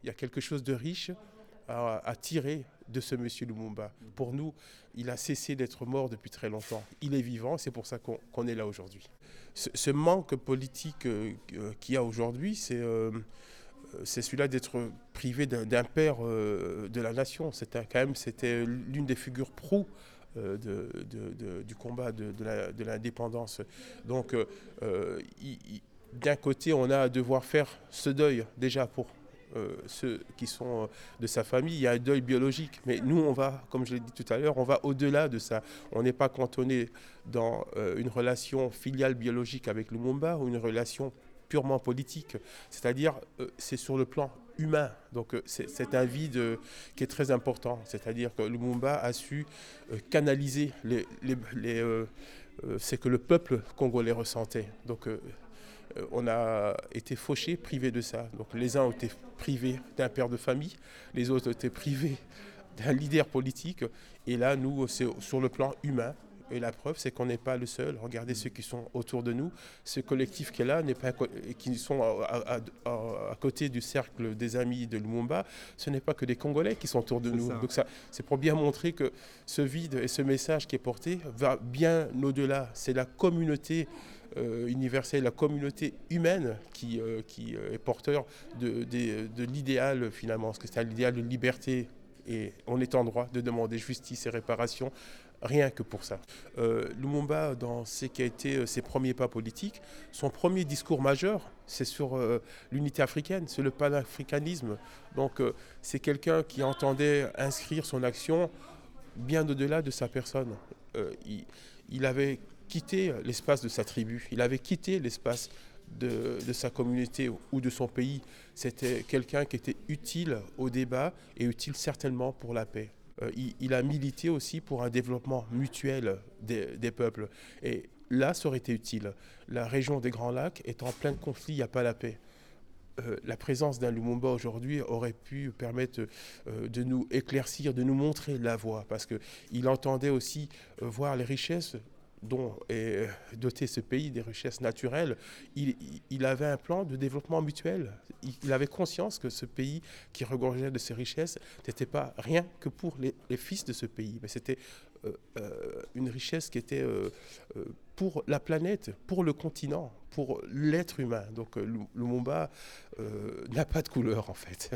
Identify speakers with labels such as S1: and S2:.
S1: Il y a quelque chose de riche à tirer de ce monsieur Lumumba. Pour nous, il a cessé d'être mort depuis très longtemps. Il est vivant, c'est pour ça qu'on est là aujourd'hui. Ce manque politique qu'il y a aujourd'hui, c'est celui-là d'être privé d'un père de la nation. C'était l'une des figures proue du combat de l'indépendance. Donc, d'un côté, on a à devoir faire ce deuil déjà pour ceux qui sont de sa famille. Il y a un deuil biologique, mais nous, on va, comme je l'ai dit tout à l'heure, on va au-delà de ça. On n'est pas cantonné dans une relation filiale biologique avec Lumumba ou une relation purement politique, c'est-à-dire c'est sur le plan humain. Donc c'est un vide qui est très important, c'est-à-dire que Lumumba a su canaliser c'est que le peuple congolais ressentait. Donc on a été fauchés, privés de ça. Donc les uns ont été privés d'un père de famille, les autres ont été privés d'un leader politique, et là nous c'est sur le plan humain. Et la preuve, c'est qu'on n'est pas le seul. Regardez ceux qui sont autour de nous. Ce collectif qui est là, qui sont à côté du cercle des amis de Lumumba, ce n'est pas que des Congolais qui sont autour de nous. Donc ça, c'est pour bien montrer que ce vide et ce message qui est porté va bien au-delà. C'est la communauté universelle, la communauté humaine qui est porteur de l'idéal finalement. Parce que c'est l'idéal de liberté. Et on est en droit de demander justice et réparation, rien que pour ça. Lumumba, dans ce qui a été ses premiers pas politiques, son premier discours majeur, c'est sur l'unité africaine, c'est le panafricanisme. Donc c'est quelqu'un qui entendait inscrire son action bien au-delà de sa personne. Il avait quitté l'espace de sa tribu, il avait quitté l'espace de sa communauté ou de son pays. C'était quelqu'un qui était utile au débat et utile certainement pour la paix. Il a milité aussi pour un développement mutuel des peuples. Et là, ça aurait été utile. La région des Grands Lacs est en plein conflit, il n'y a pas la paix. La présence d'un Lumumba aujourd'hui aurait pu permettre de nous éclaircir, de nous montrer la voie, parce qu'il entendait aussi voir les richesses dont est doté ce pays, des richesses naturelles. Il avait un plan de développement mutuel. Il avait conscience que ce pays qui regorgeait de ces richesses n'était pas rien que pour les fils de ce pays, mais c'était une richesse qui était pour la planète, pour le continent, pour l'être humain. Donc Lumumba n'a pas de couleur en fait.